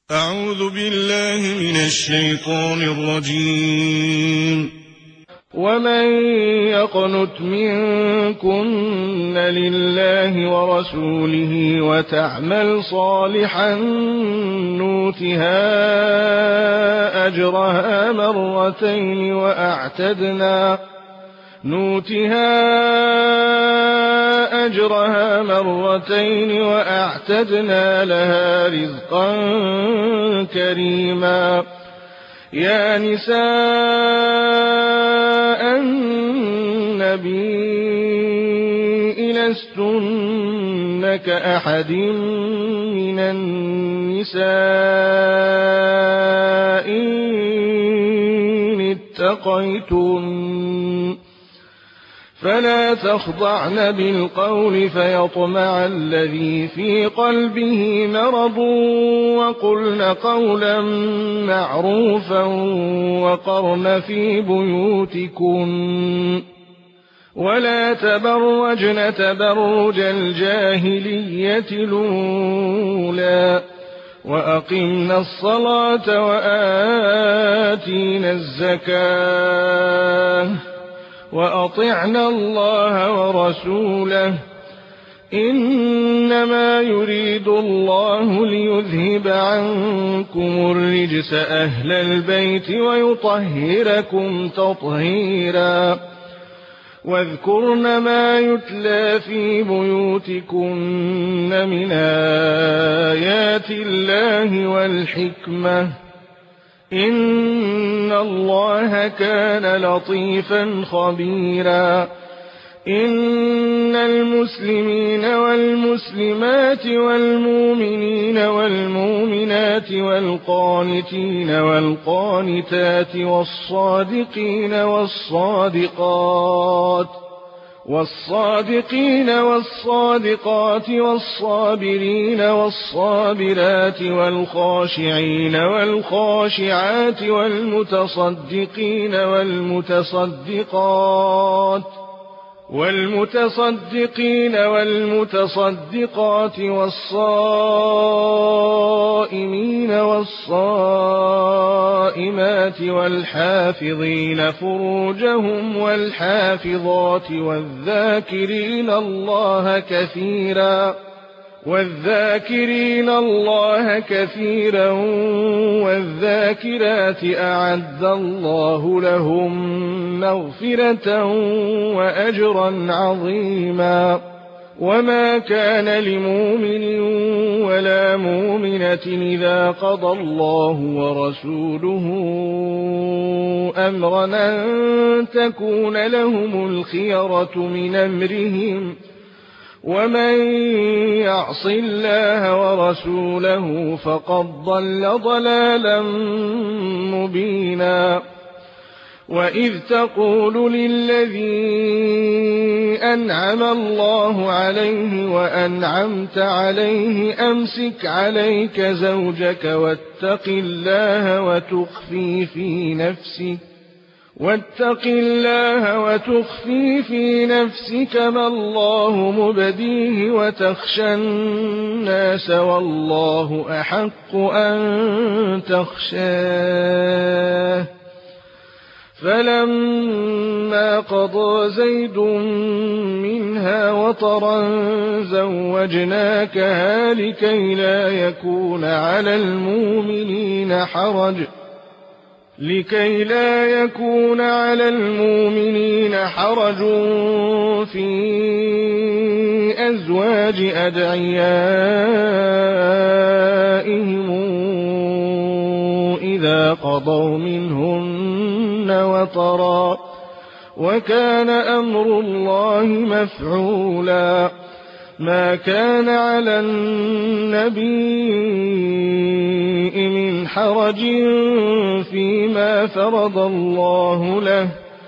أعوذ بالله من الشيطان الرجيم. ومن يقنت منكن لله ورسوله وتعمل صالحا نؤتها أجرها مرتين وأعتدنا لها رزقا كريما. يا نساء النبي لستن كأحد من النساء إن اتقيتن فلا تخضعن بالقول فيطمع الذي في قلبه مرض وقلن قولا معروفا وقرن في بيوتكن ولا تبرجن تبرج الجاهلية الأولى وأقمنا الصلاة وآتينا الزكاة وأطعنا الله ورسوله إنما يريد الله ليذهب عنكم الرجس أهل البيت ويطهركم تطهيرا. واذكرن ما يتلى في بيوتكن من آيات الله والحكمة إن الله كان لطيفا خبيرا. إن المسلمين والمسلمات والمؤمنين والمؤمنات والقانتين والقانتات والصادقين والصادقات والصابرين والصابرات والخاشعين والخاشعات والمتصدقين والمتصدقات والصائمين والصائمات والحافظين فروجهم والحافظات والذاكرين الله كثيرا والذاكرات أعد الله لهم مغفرة وأجرا عظيما. وما كان لمؤمن ولا مؤمنة إذا قضى الله ورسوله أمرا أن تكون لهم الخيرة من أمرهم ومن يعص الله ورسوله فقد ضل ضلالا مبينا. وإذ تقول للذي أنعم الله عليه وأنعمت عليه أمسك عليك زوجك واتق الله وتخفي في نفسك ما الله مبديه وتخشى الناس والله أحق أن تخشاه. فلما قضى زيد منها وطرا زوجناكها لكي لا يكون على المؤمنين حرج في أزواج أدعيائهم إذا قضوا منهن وطرا وكان أمر الله مفعولا. ما كان على النبي من حرج فيما فرض الله له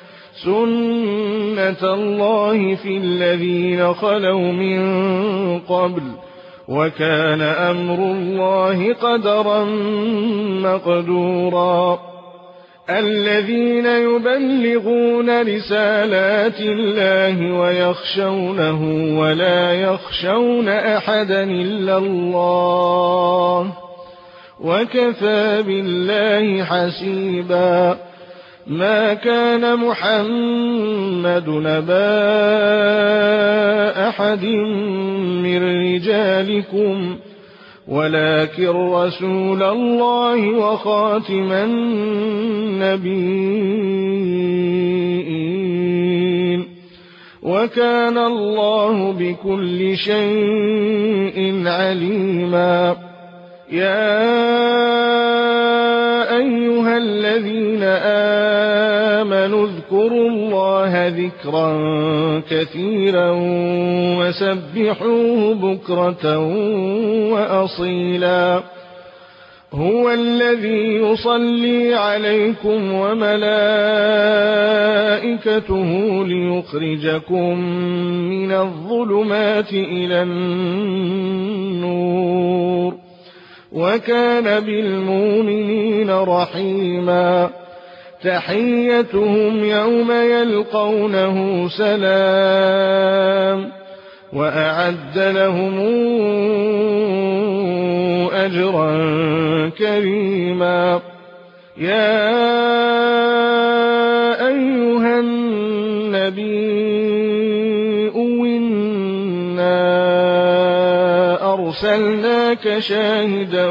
سنة الله في الذين خلوا من قبل وكان أمر الله قدرا مقدورا. الذين يبلغون رسالات الله ويخشونه ولا يخشون أحدا إلا الله وكفى بالله حسيبا. ما كان محمد نبا أحد من رجالكم ولكن رسول الله وخاتم النبيين وكان الله بكل شيء عليما. يا أيها الذين آمنوا اذكروا الله ذكرا كثيرا وسبحوه بكرة وأصيلا. هو الذي يصلي عليكم وملائكته ليخرجكم من الظلمات إلى النور وكان بالمؤمنين رحيما. تحيتهم يوم يلقونه سلام وأعد لهم أجرا كريما. يا أيها النبي إنا أرسلناك شاهدا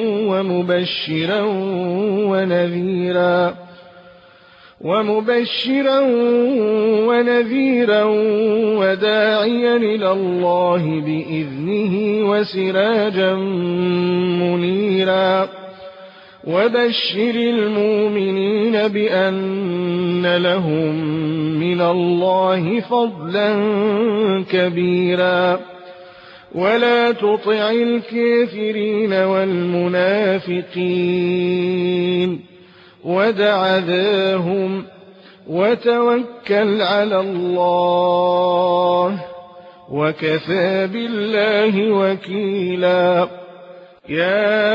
ومبشرا ونذيرا وداعيا إلى الله بإذنه وسراجا منيرا. وبشر المؤمنين بأن لهم من الله فضلا كبيرا. ولا تطع الكافرين والمنافقين ودع ذاهم وتوكل على الله وكفى بالله وكيلا. يا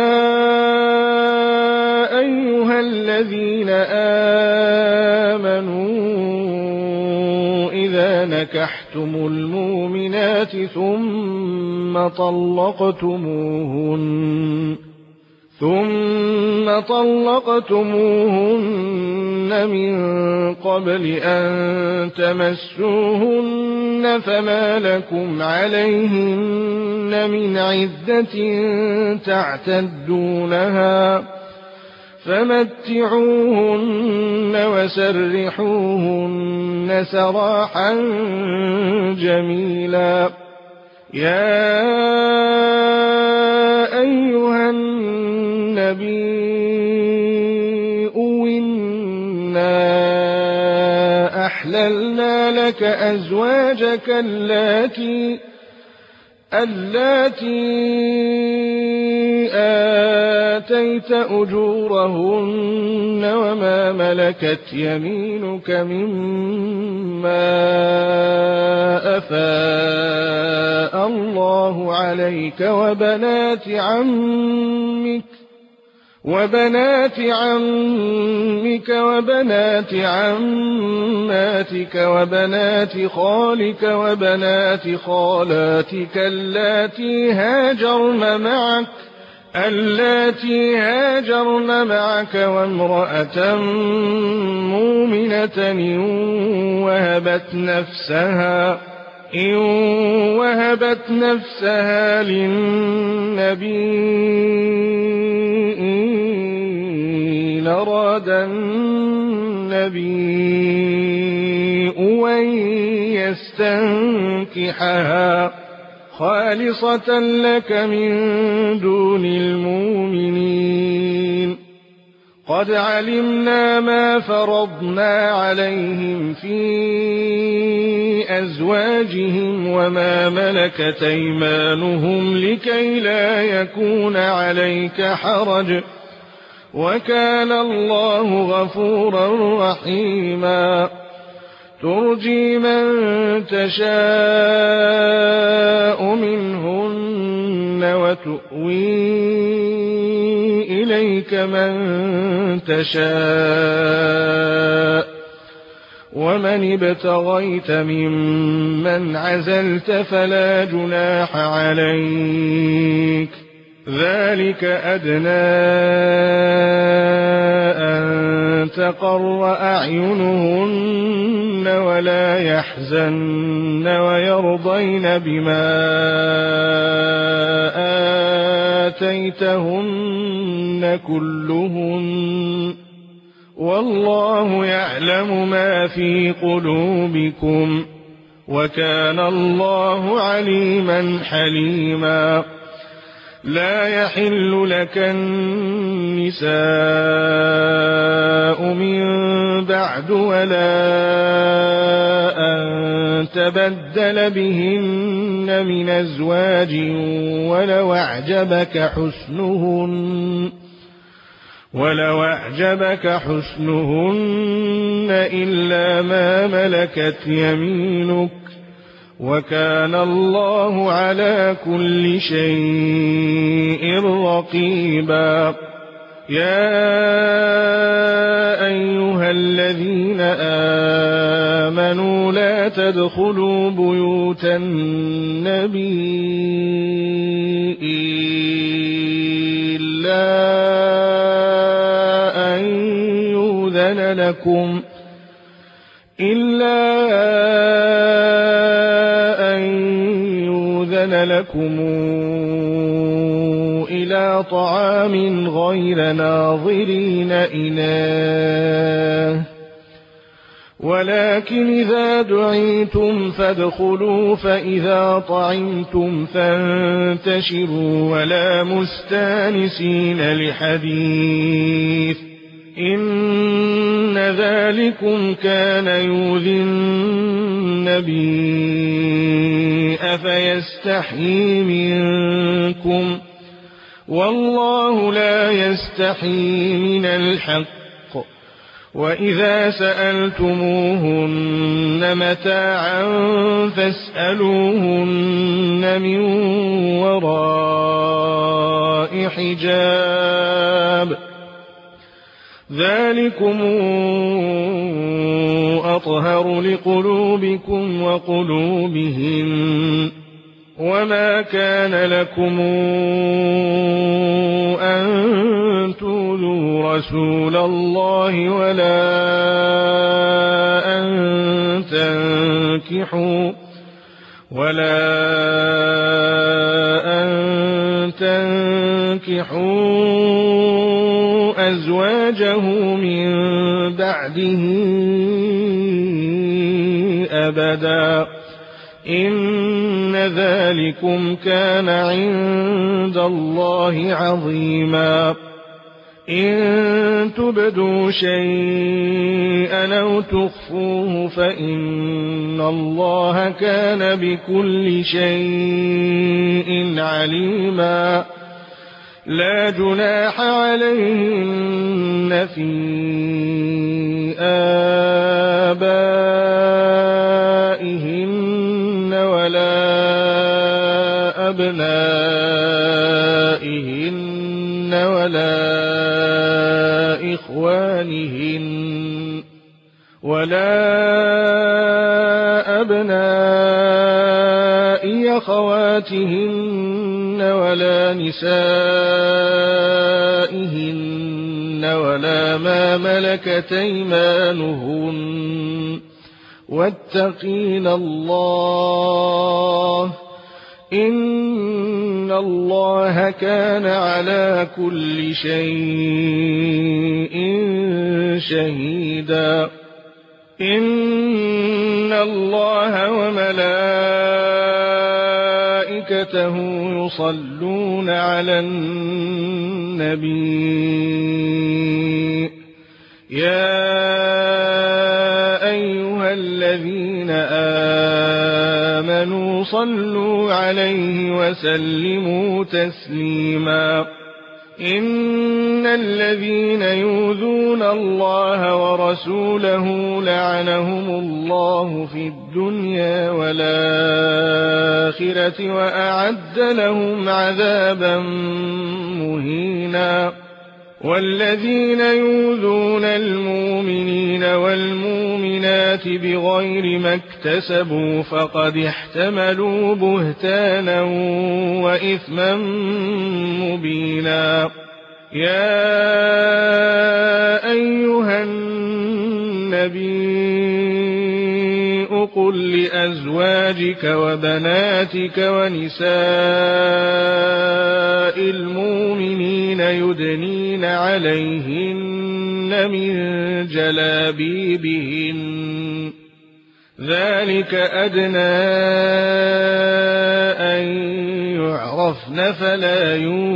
أيها الذين آمنوا إذا نكحتم المؤمنات ثم طلقتموهن من قبل أن تمسوهن فما لكم عليهن من عدة تعتدونها فمتعوهن وسرحوهن سراحا جميلا. يا أيها النبي إنا أحللنا لك أزواجك اللاتي آتيت أجورهن وما ملكت يمينك مما أفاء الله عليك وبنات عمك وبنات عماتك وبنات خالك وبنات خالاتك اللاتي هاجرن معك وامرأة مؤمنة إن وهبت نفسها للنبي إن أراد النبي أن يستنكحها خالصة لك من دون المؤمنين. قد علمنا ما فرضنا عليهم في أزواجهم وما ملكت أيمانهم لكي لا يكون عليك حرج وكان الله غفورا رحيما. ترجي من تشاء منهن وتؤوي إليك من تشاء ومن ابتغيت ممن عزلت فلا جناح عليك ذلك أدنى أن تقر أعينهن ولا يحزن ويرضين بما آتيتهن كلهن والله يعلم ما في قلوبكم وكان الله عليما حليما لا يحل لك النساء من بعد ولا أن تبدل بهن من أزواج ولو أعجبك حسنهن إلا ما ملكت يمينك وكان الله على كل شيء رقيبا يا أيها الذين آمنوا لا تدخلوا بيوت النبي إلا أن يؤذن لكم إلى طعام غير ناظرين إناه ولكن إذا دعيتم فادخلوا فإذا طعمتم فانتشروا ولا مستانسين لحديث إن ذلكم كان يؤذي النبي أفيستحيي منكم والله لا يستحيي من الحق وإذا سألتموهن متاعا فاسألوهن من وراء حجاب ذلكم أطهر لقلوبكم وقلوبهم وما كان لكم أن تؤذوا رسول الله ولا أن تنكحوا أزواجه من بعده أبدا إن ذلكم كان عند الله عظيما إن تبدوا شيئا أو تخفوه فإن الله كان بكل شيء عليما لا جناح عليهن في آبائهن ولا أبنائهن ولا أبناء أخواتهن ولا نسائهن ولا ما ملكت أيمانهن واتقين الله إن الله كان على كل شيء شهيدا إن الله وملائكته يصلون على النبي يا أيها الذين آمنوا صلوا عليه وسلموا تسليما إن الذين يؤذون الله ورسوله لعنهم الله في الدنيا والآخرة وأعد لهم عذابا مهينا والذين يؤذون المؤمنين والمؤمنات بغير ما اكتسبوا فقد احتملوا بهتانا وإثما مبينا يا أيها النبي قل لأزواجك وبناتك ونساء المؤمنين يدنين عليهن من جلابيبهن ذلك أدنى أن يعرفن فلا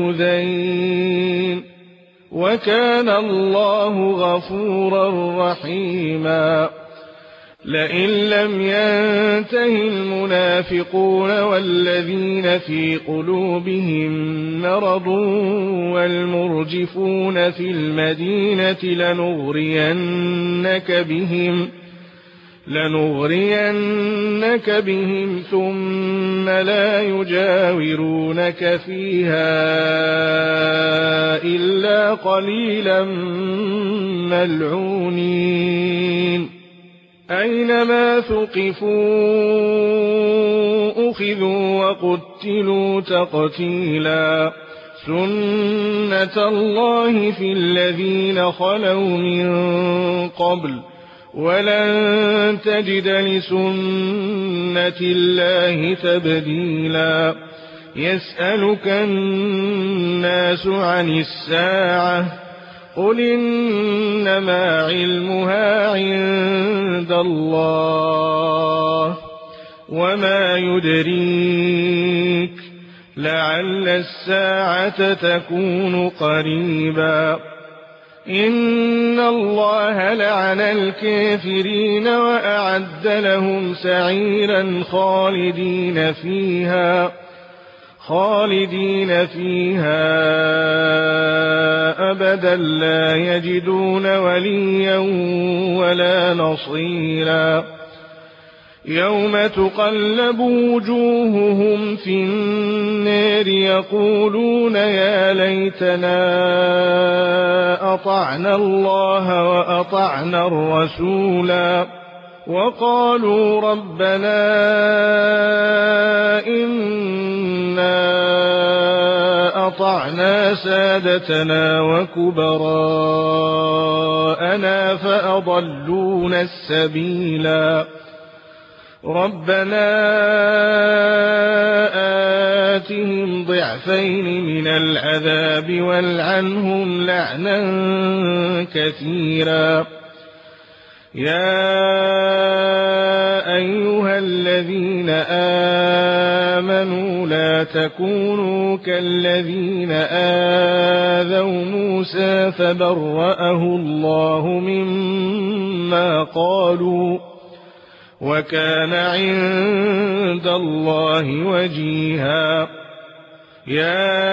يؤذين وكان الله غفورا رحيما لئن لم ينته المنافقون والذين في قلوبهم مرض والمرجفون في المدينة لنغرينك بهم ثم لا يجاورونك فيها إلا قليلا ملعونين أينما ثقفوا أخذوا وقتلوا تقتيلا سنة الله في الذين خلوا من قبل ولن تجد لسنة الله تبديلا يسألك الناس عن الساعة قل إنما علمها عند الله وما يدريك لعل الساعة تكون قريبا إن الله لعن الكافرين وأعد لهم سعيرا خالدين فيها أبدا لا يجدون وليا ولا نصيرا يوم تقلب وجوههم في النار يقولون يا ليتنا أطعنا الله وأطعنا الرسولا وقالوا ربنا إنا أطعنا سادتنا وكبراءنا فأضلونا السبيلا ربنا آتهم ضعفين من العذاب والعنهم لعنا كثيرا يا أيها الذين آمنوا لا تكونوا كالذين آذوا موسى فبرأه الله مما قالوا وكان عند الله وجيها يا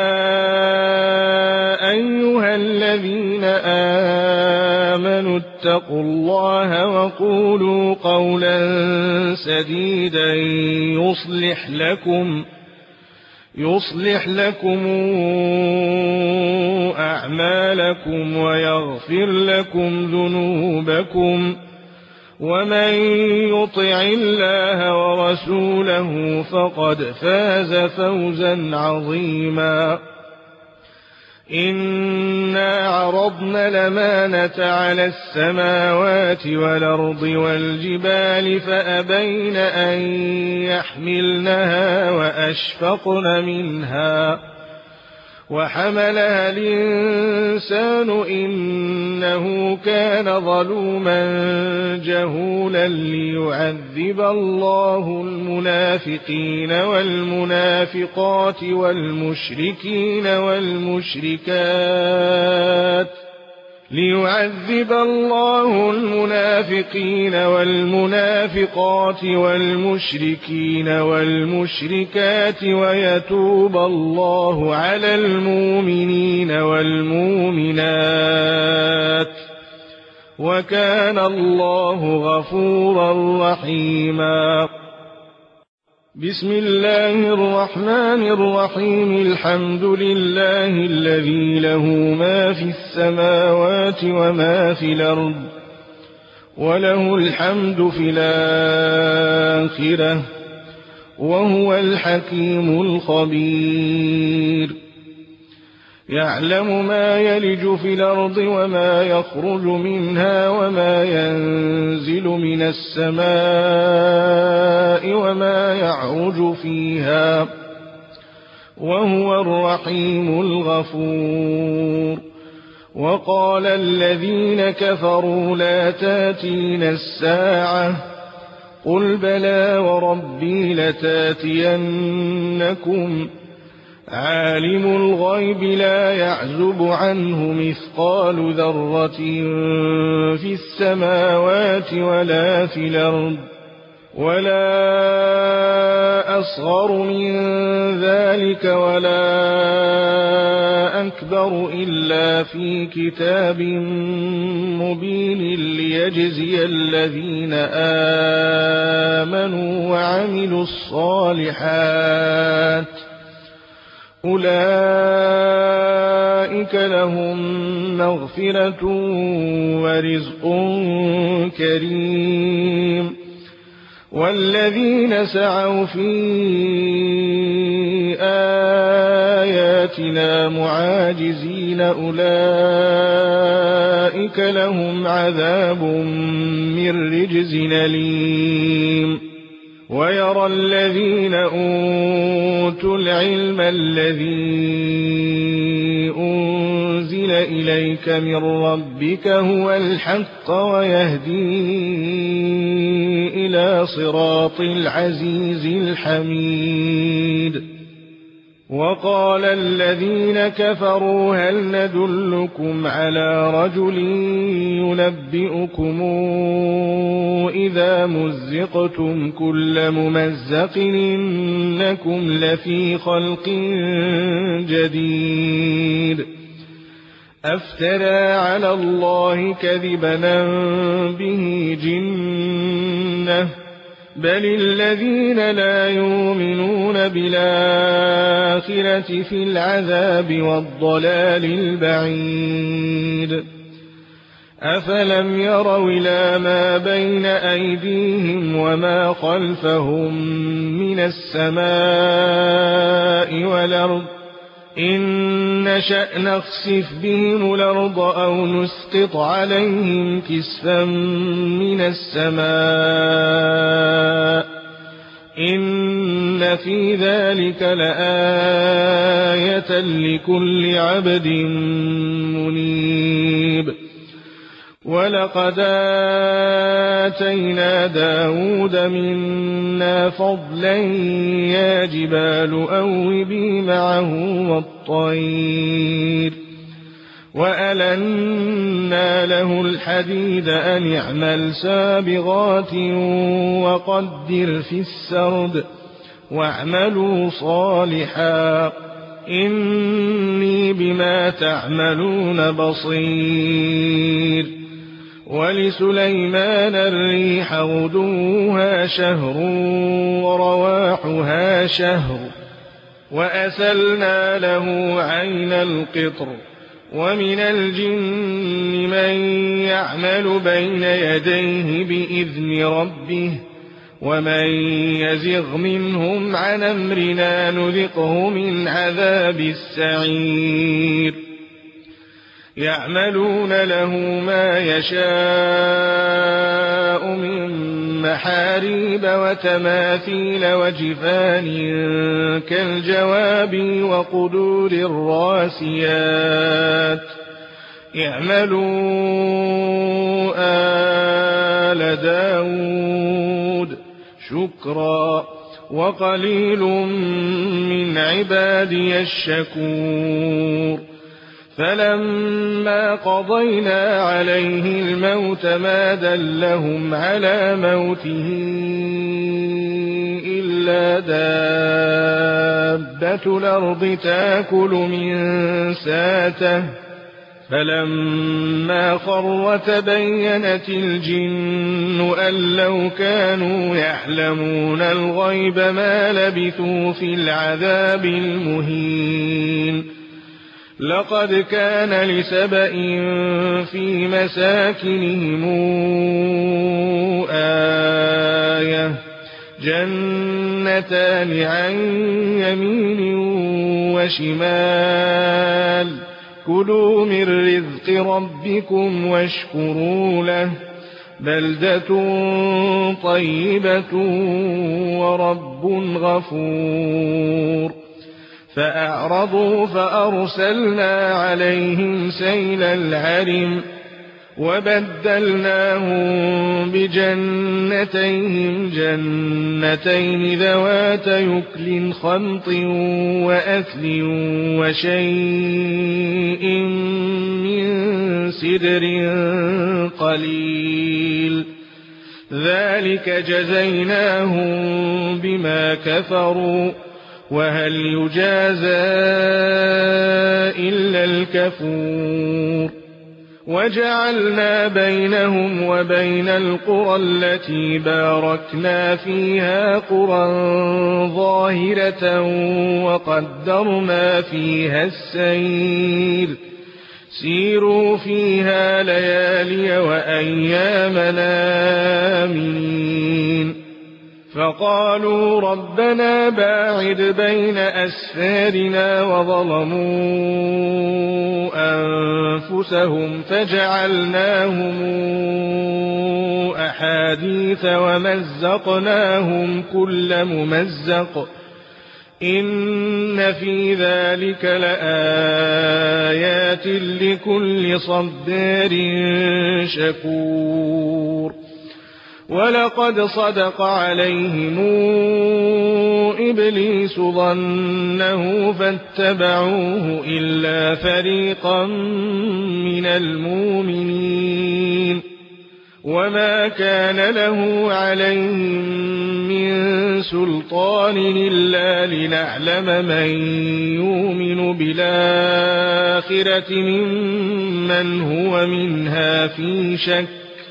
أيها الذين آمنوا اتقوا الله وقولوا قولا سديدا يصلح لكم أعمالكم ويغفر لكم ذنوبكم ومن يطع الله ورسوله فقد فاز فوزا عظيما إنا عرضنا الأمانة على السماوات والأرض والجبال فأبين أن يحملنها وأشفقن منها وحملها الإنسان إنه كان ظلوما جهولا ليعذب الله المنافقين والمنافقات والمشركين والمشركات ويتوب الله على المؤمنين والمؤمنات وكان الله غفورا رحيما بسم الله الرحمن الرحيم. الحمد لله الذي له ما في السماوات وما في الأرض وله الحمد في الآخرة وهو الحكيم الخبير. يعلم ما يلج في الأرض وما يخرج منها وما ينزل من السماء وما يعرج فيها وهو الرحيم الغفور. وقال الذين كفروا لا تاتينا الساعة قل بلى وربي لتاتينكم عالم الغيب لا يعزب عنه مثقال ذرة في السماوات ولا في الأرض ولا أصغر من ذلك ولا أكبر إلا في كتاب مبين ليجزي الذين آمنوا وعملوا الصالحات أولئك لهم مغفرة ورزق كريم. والذين سعوا في آياتنا معاجزين أولئك لهم عذاب من رجز أليم. ويرى الذين أوتوا العلم الذي أنزل إليك من ربك هو الحق ويهدي إلى صراط العزيز الحميد. وقال الذين كفروا هل ندلكم على رجل ينبئكم إذا مزقتم كل ممزق إنكم لفي خلق جديد أفترى على الله كذبا به جنة بل الذين لا يؤمنون بالآخرة في العذاب والضلال البعيد. أفلم يروا إلى ما بين أيديهم وما خلفهم من السماء والأرض إن نشأ نخسف بهم الأرض أو نسقط عليهم كسفا من السماء إن في ذلك لآية لكل عبد منيب. ولقد آتينا داود منا فضلا يا جبال أوبي معه والطير وألنا له الحديد أن اعمل سابغات وقدر في السرد واعملوا صالحا إني بما تعملون بصير. ولسليمان الريح غدوها شهر ورواحها شهر وأسلنا له عين القطر ومن الجن من يعمل بين يديه بإذن ربه ومن يزغ منهم عن أمرنا نذقه من عذاب السعير. يعملون له ما يشاء من محاريب وتماثيل وجفان كالجواب وقدور الراسيات اعملوا آل داود شكرا وقليل من عبادي الشكور. فلما قضينا عليه الموت ما دلهم على موته إلا دابة الأرض تأكل من ساته فلما خر تبينت الجن أن لو كانوا يعلمون الغيب ما لبثوا في العذاب المهين لقد كان لسبإ في مساكنهم آية جنتان عن يمين وشمال كلوا من رزق ربكم واشكروا له بلدة طيبة ورب غفور فأعرضوا فأرسلنا عليهم سيل العرم وبدلناهم بجنتيهم جنتين ذوات يكل خمط وأثل وشيء من سدر قليل ذلك جزيناهم بما كفروا وهل يجازى إلا الكفور وجعلنا بينهم وبين القرى التي باركنا فيها قرى ظاهرة وقدرنا فيها السير سيروا فيها ليالي وأيامنا آمنين فقالوا ربنا باعد بين أسفارنا وظلموا أنفسهم فجعلناهم أحاديث ومزقناهم كل ممزق إن في ذلك لآيات لكل صبار شكور ولقد صدق عليهم إبليس ظنه فاتبعوه إلا فريقا من المؤمنين وما كان له عليهم من سلطان إلا لنعلم من يؤمن بالآخرة ممن هو منها في شك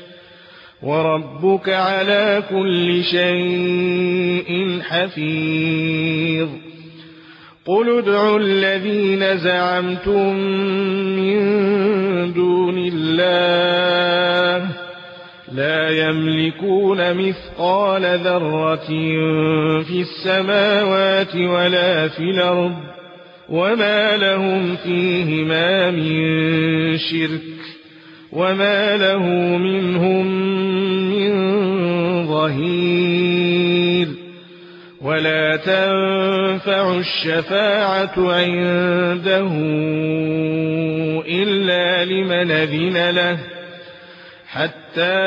وربك على كل شيء حفيظ قل ادعوا الذين زعمتم من دون الله لا يملكون مثقال ذرة في السماوات ولا في الأرض وما لهم فيهما من شرك وما له منهم من ظهير ولا تنفع الشفاعة عنده إلا لمن أذن له حتى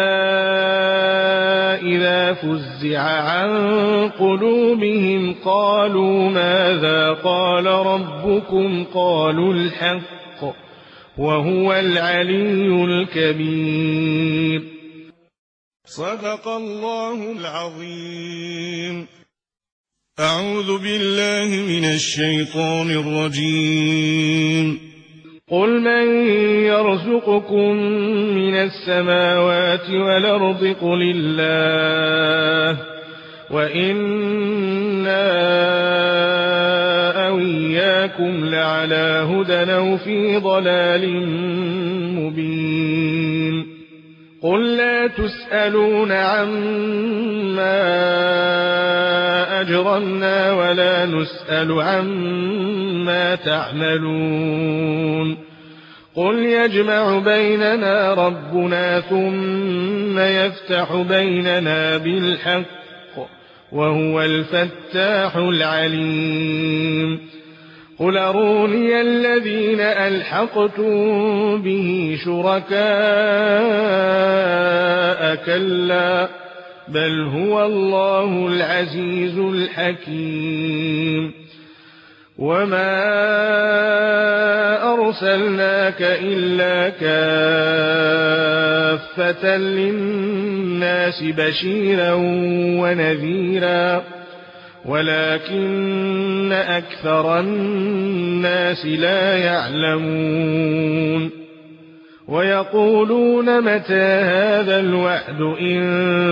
إذا فزع عن قلوبهم قالوا ماذا قال ربكم قالوا الحق وهو العلي الكبير صدق الله العظيم. أعوذ بالله من الشيطان الرجيم. قل من يرزقكم من السماوات والأرض قل الله وإنا أو إياكم لعلى هدى أو في ضلال مبين قل لا تسألون عما أجرمنا ولا نسأل عما تعملون قل يجمع بيننا ربنا ثم يفتح بيننا بالحق وهو الفتاح العليم قل أروني الذين ألحقتم به شركاء كلا بل هو الله العزيز الحكيم وما أرسلناك إلا كافة للناس بشيرا ونذيرا ولكن أكثر الناس لا يعلمون ويقولون متى هذا الوعد إن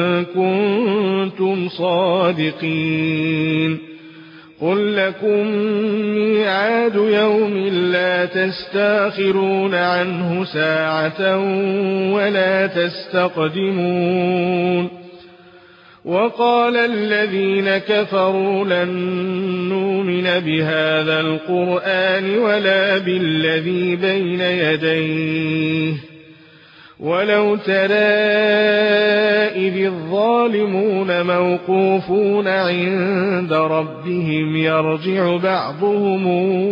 كنتم صادقين قل لكم ميعاد يوم لا تستاخرون عنه ساعة ولا تستقدمون وقال الذين كفروا لن نؤمن بهذا القرآن ولا بالذي بين يديه ولو ترى إذ الظالمون موقوفون عند ربهم يرجع بعضهم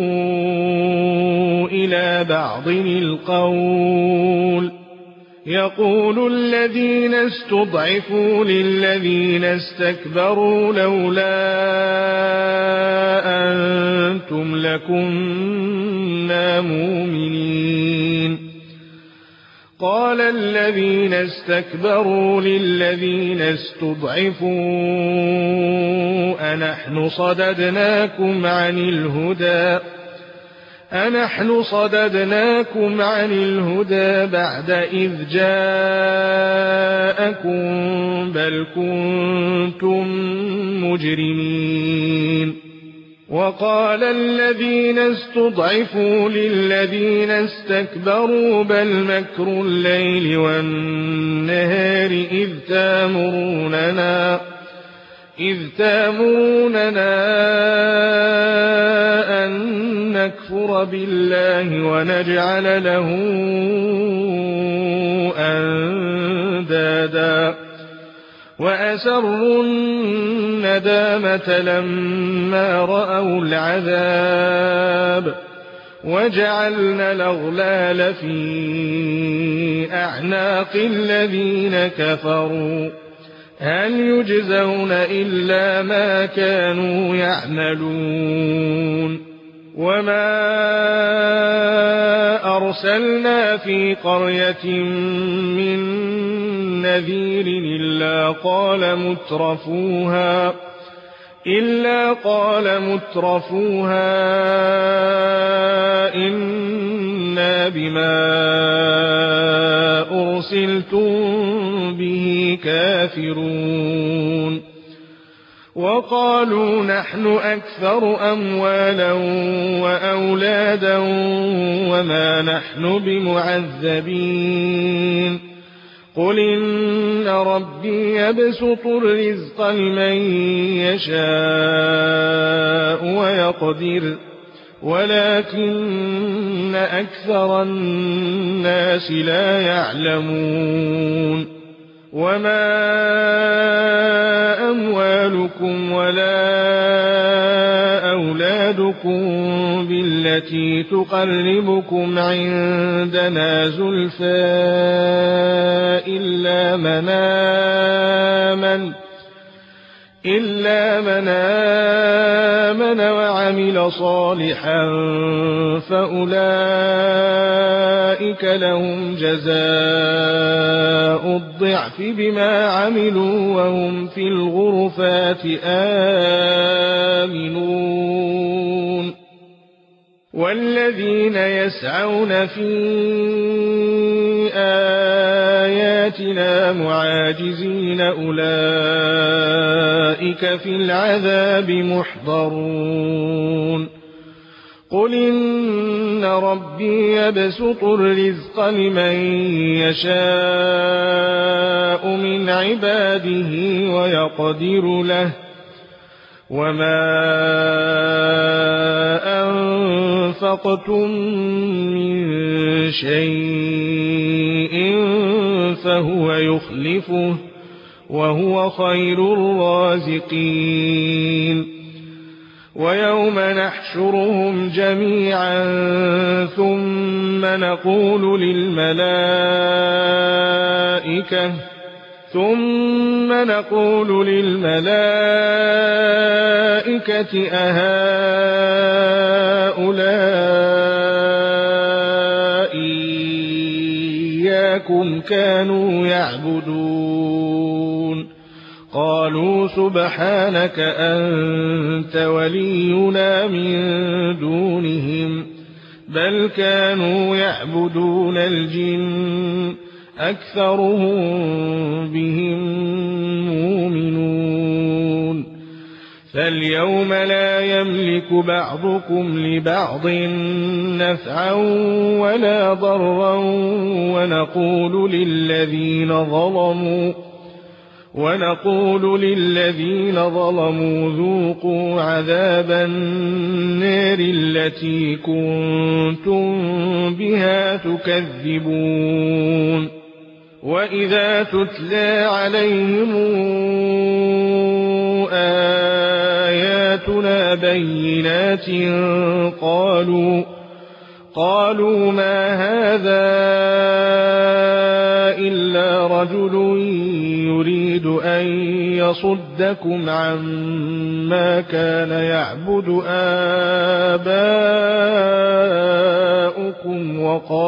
إلى بعض القول يقول الذين استضعفوا للذين استكبروا لولا أنتم لكنا مؤمنين قال الذين استكبروا للذين استضعفوا أنحن صددناكم عن الهدى بعد إذ جاءكم بل كنتم مجرمين وقال الذين استضعفوا للذين استكبروا بل مكر الليل والنهار إذ تامروننا أن نكفر بالله ونجعل له أندادا وأسروا الندامة لما رأوا العذاب وجعلنا الأغلال في أعناق الذين كفروا هل يجزون إلا ما كانوا يعملون وما أرسلنا في قرية من نذير إلا قال مترفوها إنا بما أرسلتم به كافرون وقالوا نحن أكثر أموالا وأولادا وما نحن بمعذبين قل إن ربي يبسط الرزق لمن يشاء ويقدر ولكن أكثر الناس لا يعلمون وما أموالكم ولا أولادكم بالتي تقربكم عندنا زلفى إلا من آمن وعمل صالحا فأولئك لهم جزاء الضعف بما عملوا وهم في الغرفات آمنون والذين يسعون في آياتنا معاجزين أولئك في العذاب محضرون قل إن ربي يبسط الرزق لمن يشاء من عباده ويقدر له وما أنفقتم من شيء فهو يخلفه وهو خير الرازقين ويوم نحشرهم جميعا ثم نقول للملائكة أهؤلاء إياكم كانوا يعبدون قالوا سبحانك أنت ولينا من دونهم بل كانوا يعبدون الجن أكثرهم بهم مؤمنون فاليوم لا يملك بعضكم لبعض نفعا ولا ضرا ونقول للذين ظلموا ذوقوا عذاب النار التي كنتم بها تكذبون وإذا تتلى عليهم آياتنا بينات قالوا ما هذا إلا رجل يريد أن يصدكم عما كان يعبد آباؤكم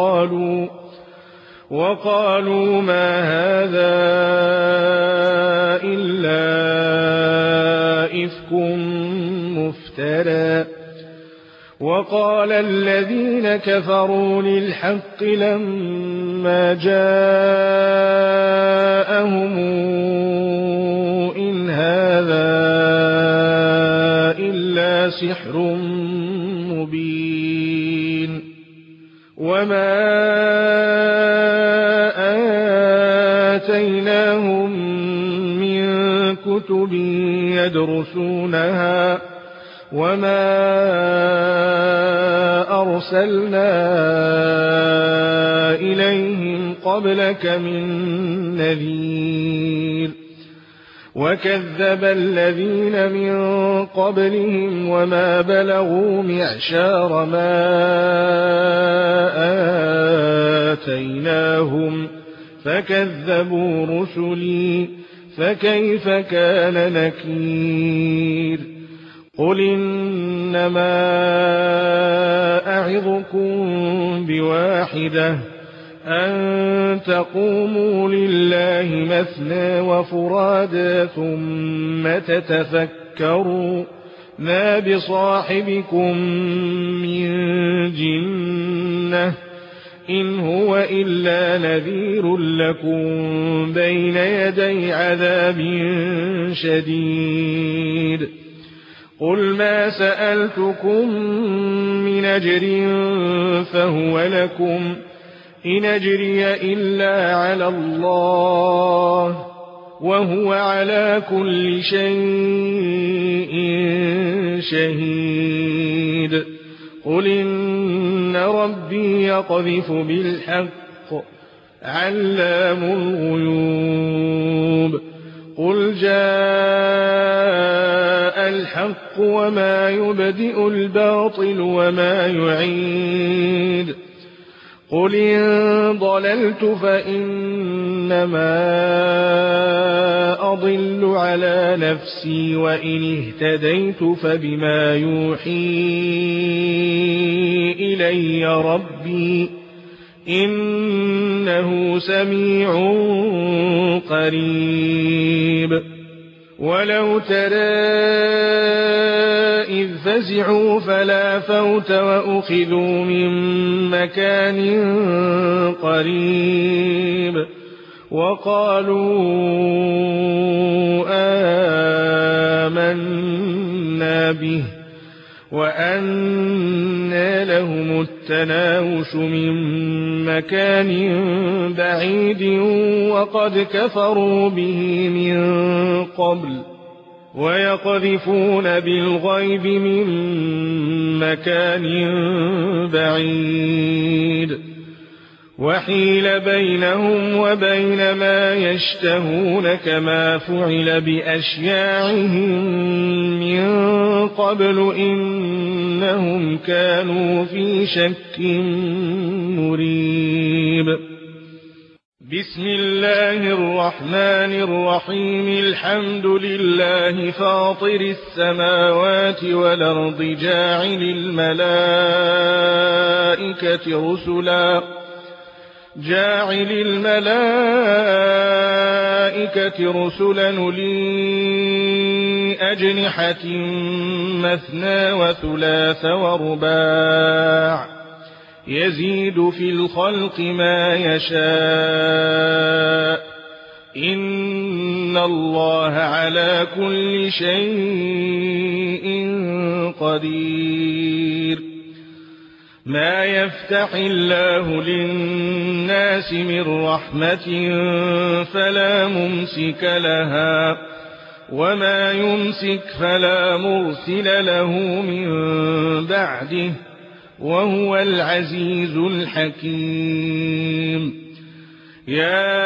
وقالوا ما هذا إلا إفك مفترى وقال الذين كفروا للحق لما جاءهم إن هذا إلا سحر مبين وما آتيناهم من كتب يدرسونها وما أرسلنا إليهم قبلك من نذير وكذب الذين من قبلهم وما بلغوا معشار ما آتيناهم فكذبوا رسلي فكيف كان نكير قل إنما أعظكم بواحدة أن تقوموا لله مثنى وفرادا ثم تتفكروا ما بصاحبكم من جنة إن هو إلا نذير لكم بين يدي عذاب شديد قل ما سألتكم من أجر فهو لكم إن أجري إلا على الله وهو على كل شيء شهيد قل إن ربي يقذف بالحق علام الغيوب قل جاء الحق وما يبدئ الباطل وما يعيد قل إن ضللت فإنما أضل على نفسي وإن اهتديت فبما يوحي إلي ربي إنه سميع قريب ولو ترى إذ فزعوا فلا فوت وأخذوا من مكان قريب وقالوا آمنا به وأنى لهم التناوش من مكان بعيد وقد كفروا به من قبل ويقذفون بالغيب من مكان بعيد وحيل بينهم وبين ما يشتهون كما فعل بأشياعهم من قبل إنهم كانوا في شك مريب بسم الله الرحمن الرحيم الحمد لله فاطر السماوات والأرض جاعل الملائكة رسلا أولي أجنحة مثنى وثلاث ورباع يزيد في الخلق ما يشاء إن الله على كل شيء قدير ما يفتح الله للناس من رحمة فلا ممسك لها وما يمسك فلا مرسل له من بعده وهو العزيز الحكيم يا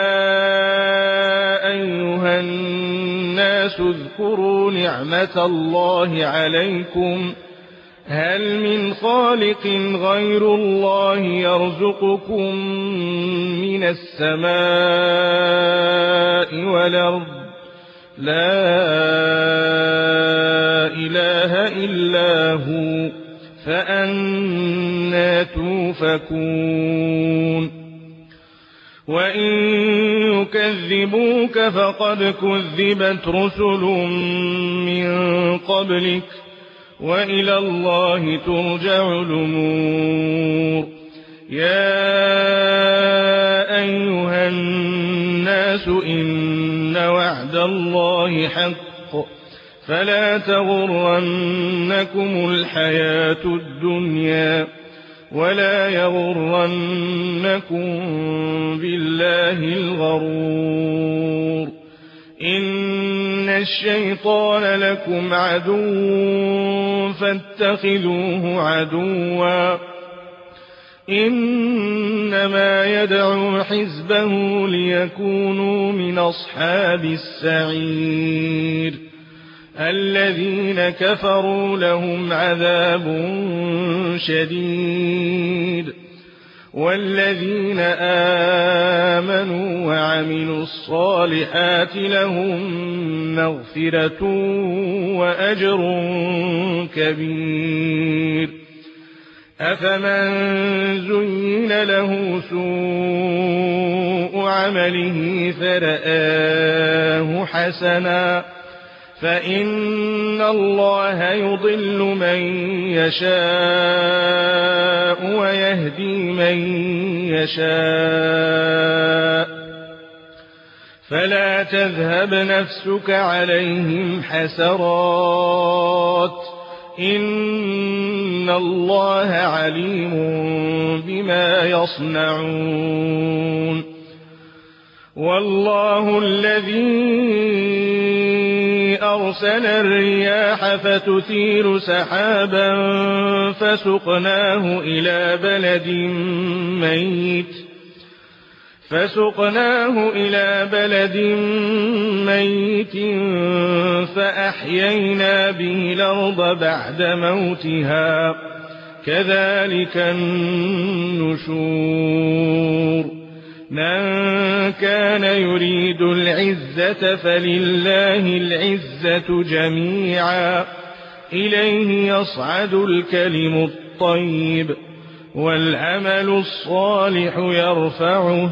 أيها الناس اذكروا نعمة الله عليكم هل من خالق غير الله يرزقكم من السماء والأرض لا إله إلا هو فأنى توفكون وإن يكذبوك فقد كذبت رسل من قبلك وإلى الله ترجع الأمور يا أيها الناس إن وعد الله حق فلا تغرنكم الحياة الدنيا ولا يغرنكم بالله الغرور إن الشيطان لكم عدو فاتخذوه عدوا إنما يدعو حزبه ليكونوا من أصحاب السعير الذين كفروا لهم عذاب شديد والذين آمنوا وعملوا الصالحات لهم مغفرة وأجر كبير أفمن زين له سوء عمله فرآه حسنا فإن الله يضل من يشاء ويهدي من يشاء فلا تذهب نفسك عليهم حسرات إن الله عليم بما يصنعون والله الذي أرسل الرياح فتثير سحابا فسقناه إلى بلد ميت فأحيينا به الأرض بعد موتها كذلك النشور من كان يريد العزة فلله العزة جميعا إليه يصعد الكلم الطيب والعمل الصالح يرفعه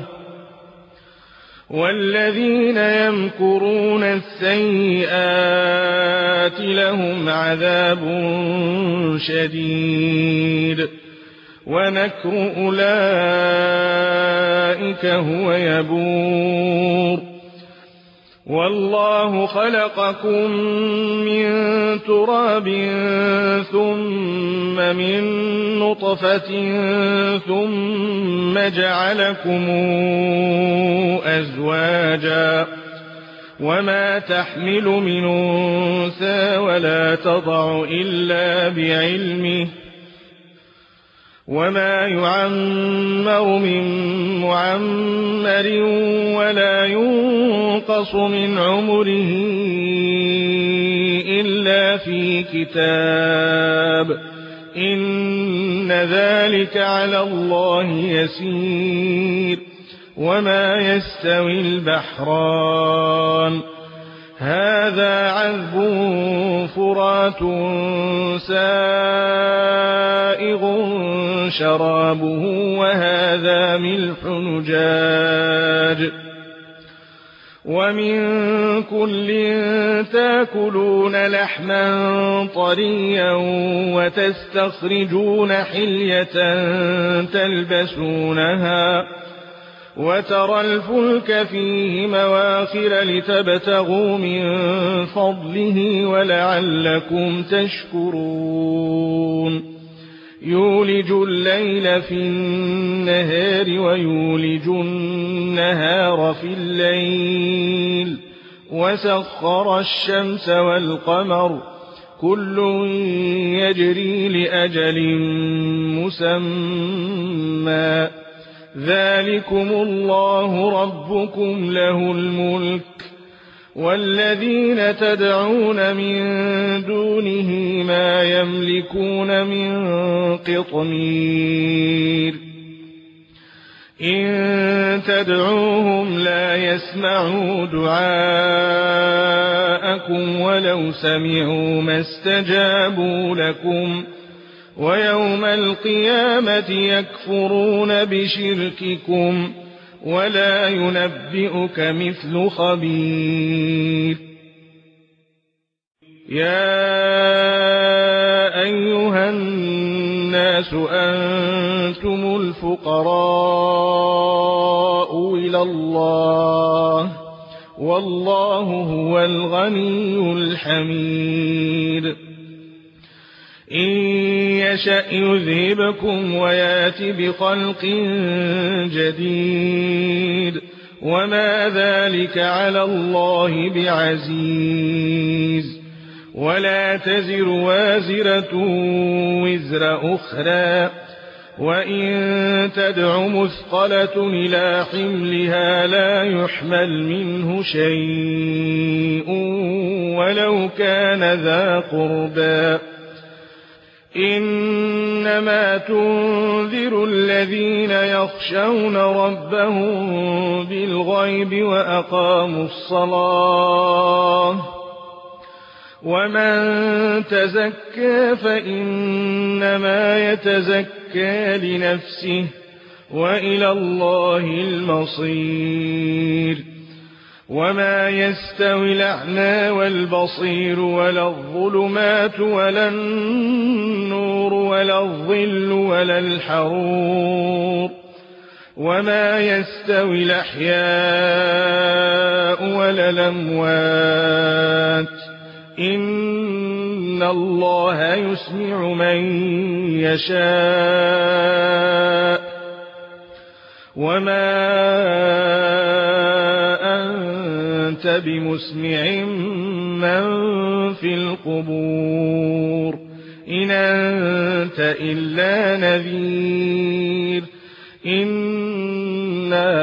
والذين يمكرون السيئات لهم عذاب شديد ومكر أولئك هو يبور والله خلقكم من تراب ثم من نطفة ثم جعلكم أزواجا وما تحمل من أنثى ولا تضع إلا بعلمه وما يعمر من معمر ولا ينقص من عمره إلا في كتاب إن ذلك على الله يسير وما يستوي البحران هذا عذب فرات سائغ شرابه وهذا ملح نجاج ومن كل تاكلون لحما طريا وتستخرجون حلية تلبسونها وترى الفلك فيه مواخر لتبتغوا من فضله ولعلكم تشكرون يولج الليل في النهار ويولج النهار في الليل وسخر الشمس والقمر كل يجري لأجل مسمى ذلكم الله ربكم له الملك والذين تدعون من دونه ما يملكون من قطمير إن تدعوهم لا يسمعوا دعاءكم ولو سمعوا ما استجابوا لكم ويوم القيامة يكفرون بشرككم ولا ينبئك مثل خبير يا أيها الناس أنتم الفقراء إلى الله والله هو الغني الحميد إن يشأ يذهبكم ويات بخلق جديد وما ذلك على الله بعزيز ولا تزر وازرة وزر أخرى وإن تدع مثقلة إلى حملها لا يحمل منه شيء ولو كان ذا قربى إنما تنذر الذين يخشون ربهم بالغيب وأقاموا الصلاة ومن تزكى فإنما يتزكى لنفسه وإلى الله المصير وما يستوي الأعمى والبصير ولا الظلمات ولا النور ولا الظل ولا الحرور وما يستوي الأحياء ولا الأموات إن الله يسمع من يشاء وما أنت بمسمع من في القبور إن أنت إلا نذير إنا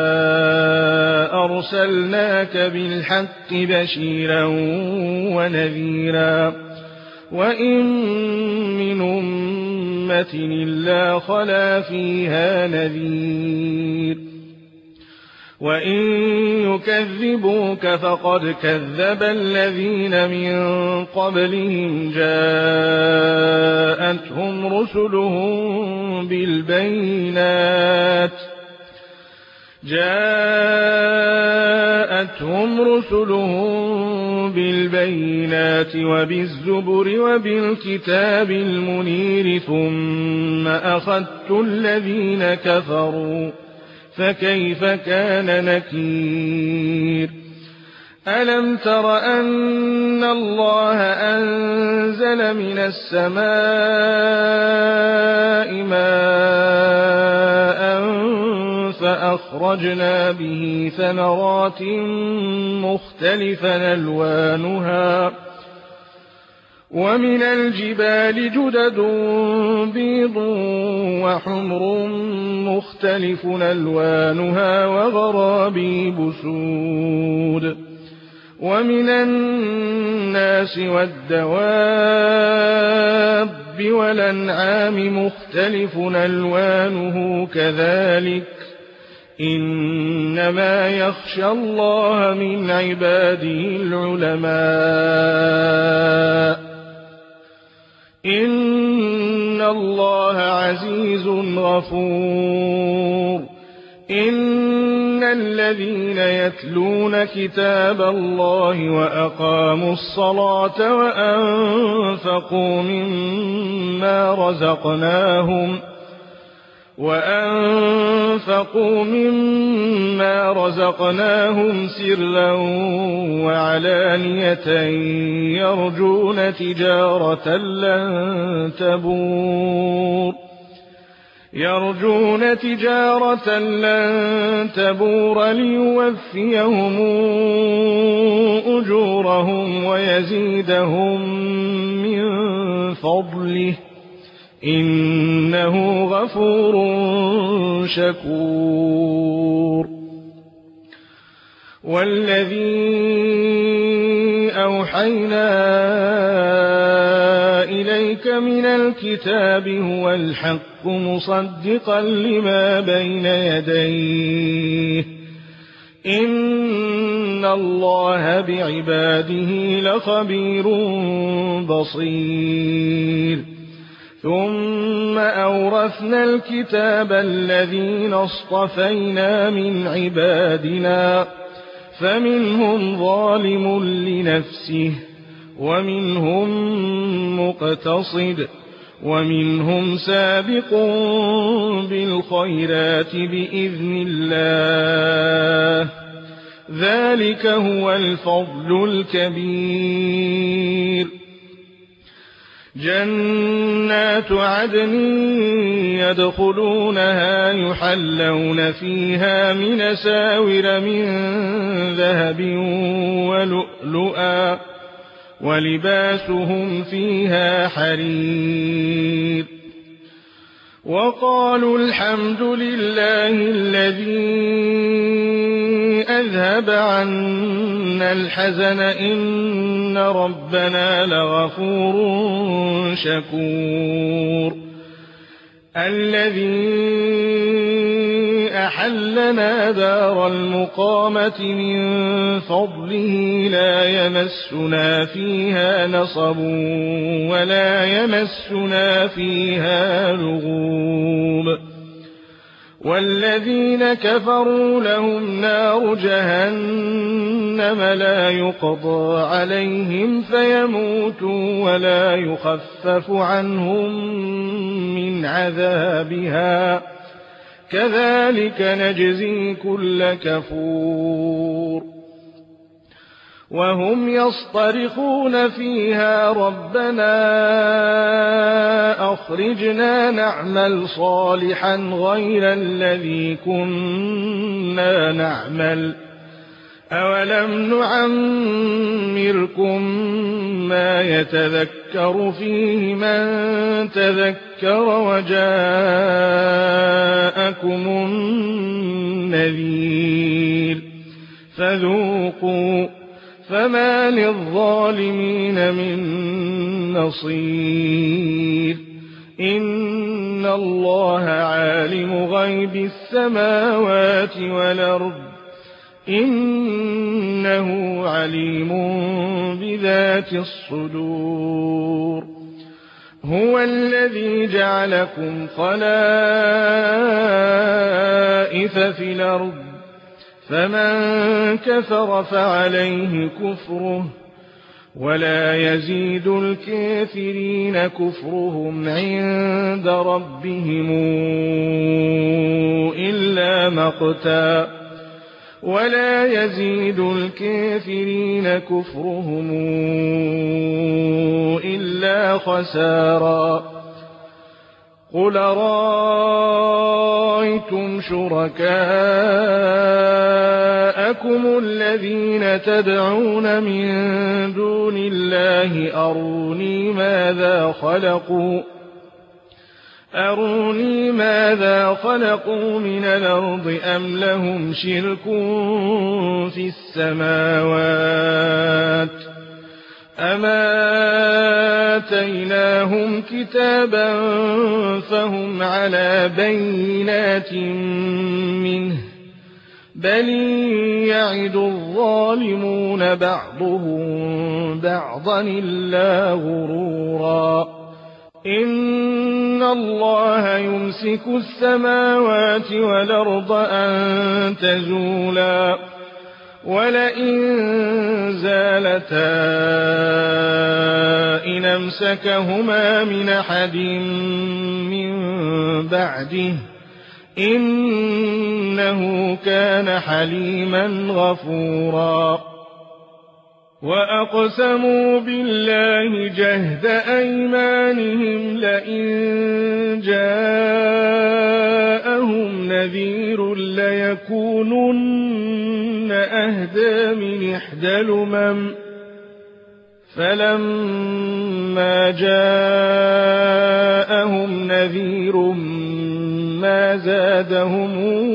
أرسلناك بالحق بشيرا ونذيرا وإن من أمة إلا خلا فيها نذير وإن يكذبوك فقد كذب الذين من قبلهم جاءتهم رسلهم بالبينات وبالزبر وبالكتاب المنير ثم أخذت الذين كفروا فكيف كان نكير ألم تر أن الله أنزل من السماء ماء فأخرجنا به ثمرات مختلفا ألوانها ومن الجبال جدد بيض وحمر مختلف ألوانها وغرابيب سود ومن الناس والدواب والأنعام مختلف ألوانه كذلك إنما يخشى الله من عباده العلماء إن الله عزيز غفور إن الذين يتلون كتاب الله وأقاموا الصلاة وأنفقوا مما رزقناهم سرا وعلانية يرجون تجارة لن تبور ليوفيهم أجورهم ويزيدهم من فضله إنه غفور شكور والذي أوحينا إليك من الكتاب هو الحق مصدقا لما بين يديه إن الله بعباده لخبير بصير ثم أورثنا الكتاب الذين اصطفينا من عبادنا فمنهم ظالم لنفسه ومنهم مقتصد ومنهم سابق بالخيرات بإذن الله ذلك هو الفضل الكبير جنات عدن يدخلونها يحلون فيها من أساور من ذهب ولؤلؤا ولباسهم فيها حرير وقالوا الحمد لله الذي أذهب عنا الحزن إن ربنا لغفور شكور الذي أحلنا دار المقامة من فضله لا يمسنا فيها نصب ولا يمسنا فيها لغوب والذين كفروا لهم نار جهنم لا يقضى عليهم فيموتوا ولا يخفف عنهم من عذابها كذلك نجزي كل كفور وهم يصطرخون فيها ربنا أخرجنا نعمل صالحا غير الذي كنا نعمل أولم نعمركم ما يتذكر فيه من تذكر وجاءكم النذير فذوقوا فما للظالمين من نصير إن الله عالم غيب السماوات والأرض إنه عليم بذات الصدور هو الذي جعلكم خلائف في الأرض فمن كفر فعليه كفره ولا يزيد الكافرين كفرهم عند ربهم إلا مقتا ولا يزيد الكافرين كفرهم إلا خسارا قل رأيتم شركاءكم الذين تدعون من دون الله أروني ماذا خلقوا من الأرض أم لهم شرك في السماوات أما آتيناهم كتابا فهم على بينات منه بل يعد الظالمون بعضهم بعضا إلا غرورا إن الله يمسك السماوات والأرض أن تزولا ولئن زالتا إن أمسكهما من أحد من بعده إنه كان حليما غفورا وأقسموا بالله جهد أيمانهم لئن جاءهم نذير ليكونن أهدى من إحدى الأمم فلما جاءهم نذير ما زادهم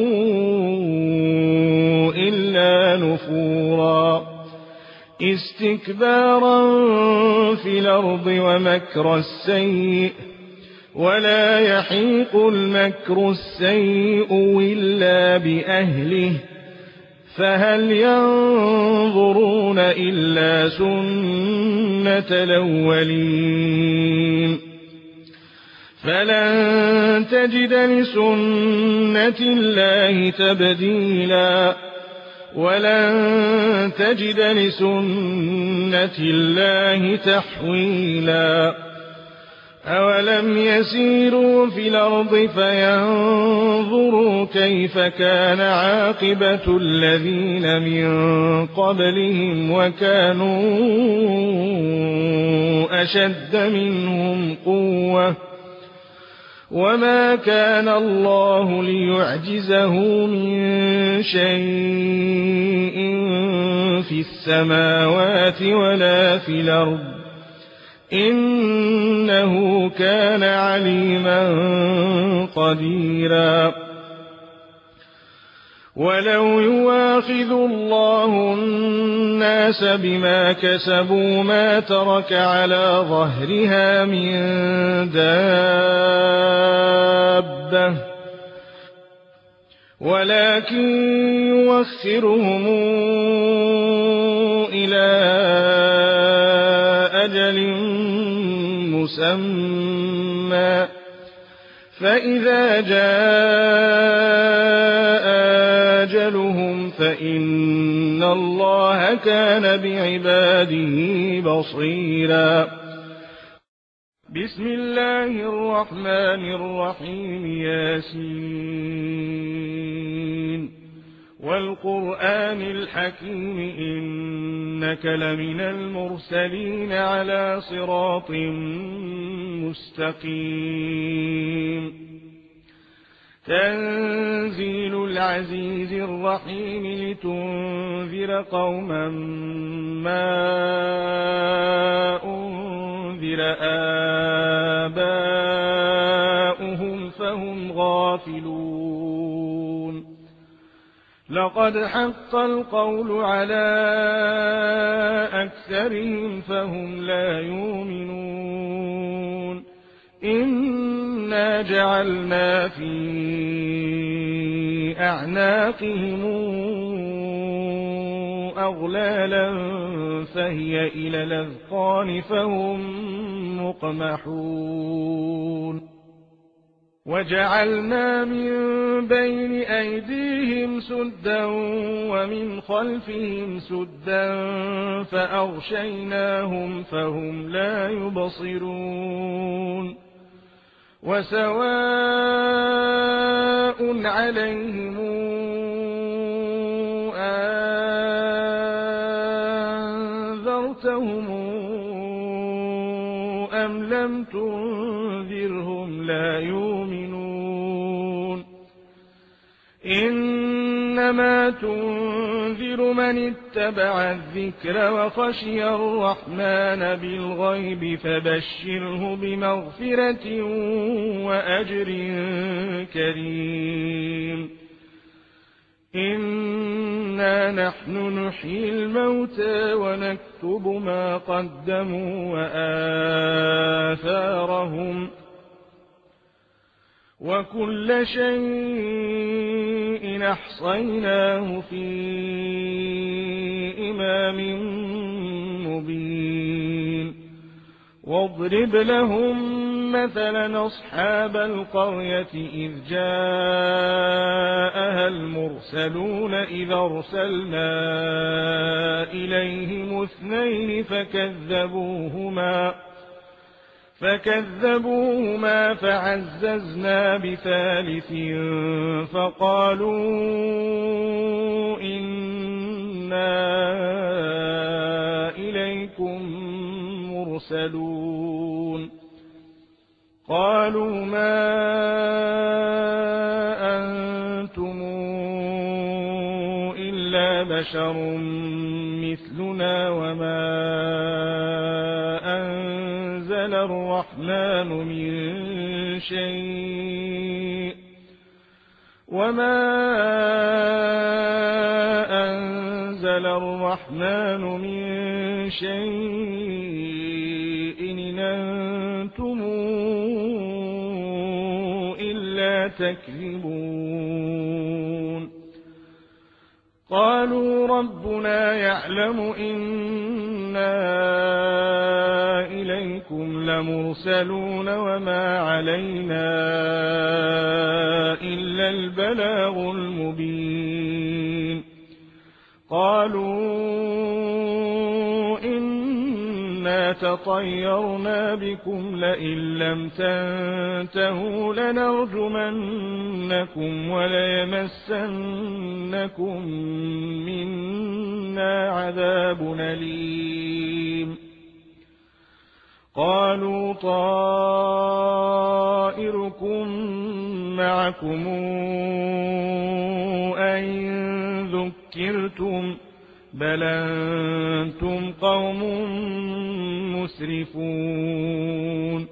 إلا نفورا استكبارا في الأرض ومكر السيء ولا يحيق المكر السيء إلا بأهله فهل ينظرون إلا سنة الأولين فلن تجد لسنة الله تبديلا ولن تجد لسنة الله تحويلا أولم يسيروا في الأرض فينظروا كيف كان عاقبة الذين من قبلهم وكانوا أشد منهم قوة وما كان الله ليعجزه من شيء في السماوات ولا في الأرض إنه كان عليما قديرا ولو يواخذ الله الناس بما كسبوا ما ترك على ظهرها من دابة ولكن يوخرهم إلى أجل مسمى فإذا جاء أجلهم فإن الله كان بعباده بصيرا بسم الله الرحمن الرحيم ياسين والقرآن الحكيم إنك لمن المرسلين على صراط مستقيم تنزيل العزيز الرحيم لتنذر قوما ما أنذر آباؤهم فهم غافلون لقد حق القول على أكثرهم فهم لا يؤمنون إنا جعلنا في أعناقهم أغلالا فهي إلى الأذقان فهم مقمحون وجعلنا من بين أيديهم سدا ومن خلفهم سدا فأغشيناهم فهم لا يبصرون وسواء عليهم أنذرتهم أم لم تنذرهم لا يؤمنون إنما تنذر من اتبع الذكر وخشي الرحمن بالغيب فبشره بمغفرة وأجر كريم إنا نحن نحيي الموتى ونكتب ما قدموا وآثارهم وكل شيء أحصيناه في إمام مبين واضرب لهم مثلا أصحاب القرية إذ جاءها المرسلون إذ أرسلنا إليهم اثنين فكذبوهما فعززنا بثالث فقالوا إنا إليكم مرسلون قالوا ما أنتم إلا بشر مثلنا وما أنزل الرحمن من شيء إن أنتم إلا تكذبون قالوا ربنا يعلم إنا إليكم لمرسلون وما علينا إلا البلاغ المبين قالوا إنا تطيرنا بكم لئن لم تنتهوا لنرجمنكم وليمسنكم منا عذاب أليم قالوا طائركم معكم أئن ذكرتم بل أنتم قوم مسرفون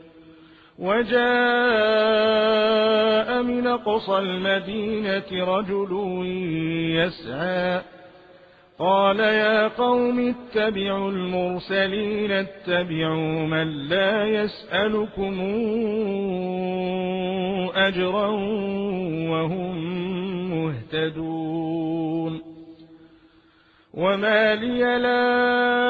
وجاء من أقصى المدينة رجل يسعى قال يا قوم اتبعوا المرسلين اتبعوا من لا يسألكم أجرا وهم مهتدون وما لي لا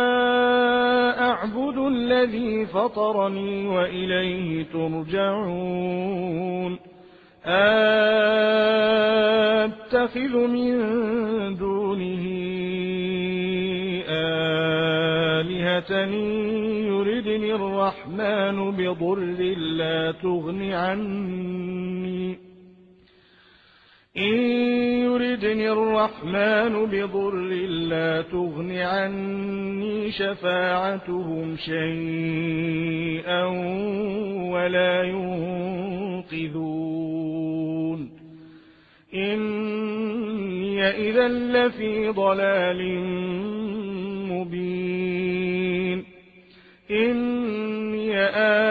أعبد الذي فطرني وإليه ترجعون أتخذ من دونه آلهة يردني الرحمن بضر لا تغن عني شفاعتهم شيئا ولا ينقذون إني إذا لفي ضلال مبين إني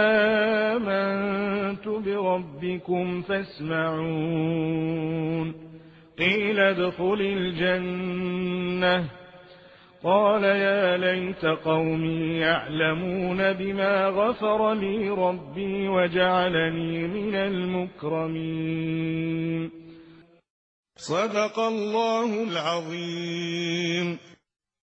آمنت بربكم فاسمعون قيل ادخل الجنة قال يا ليت قومي يعلمون بما غفر لي ربي وجعلني من المكرمين صدق الله العظيم.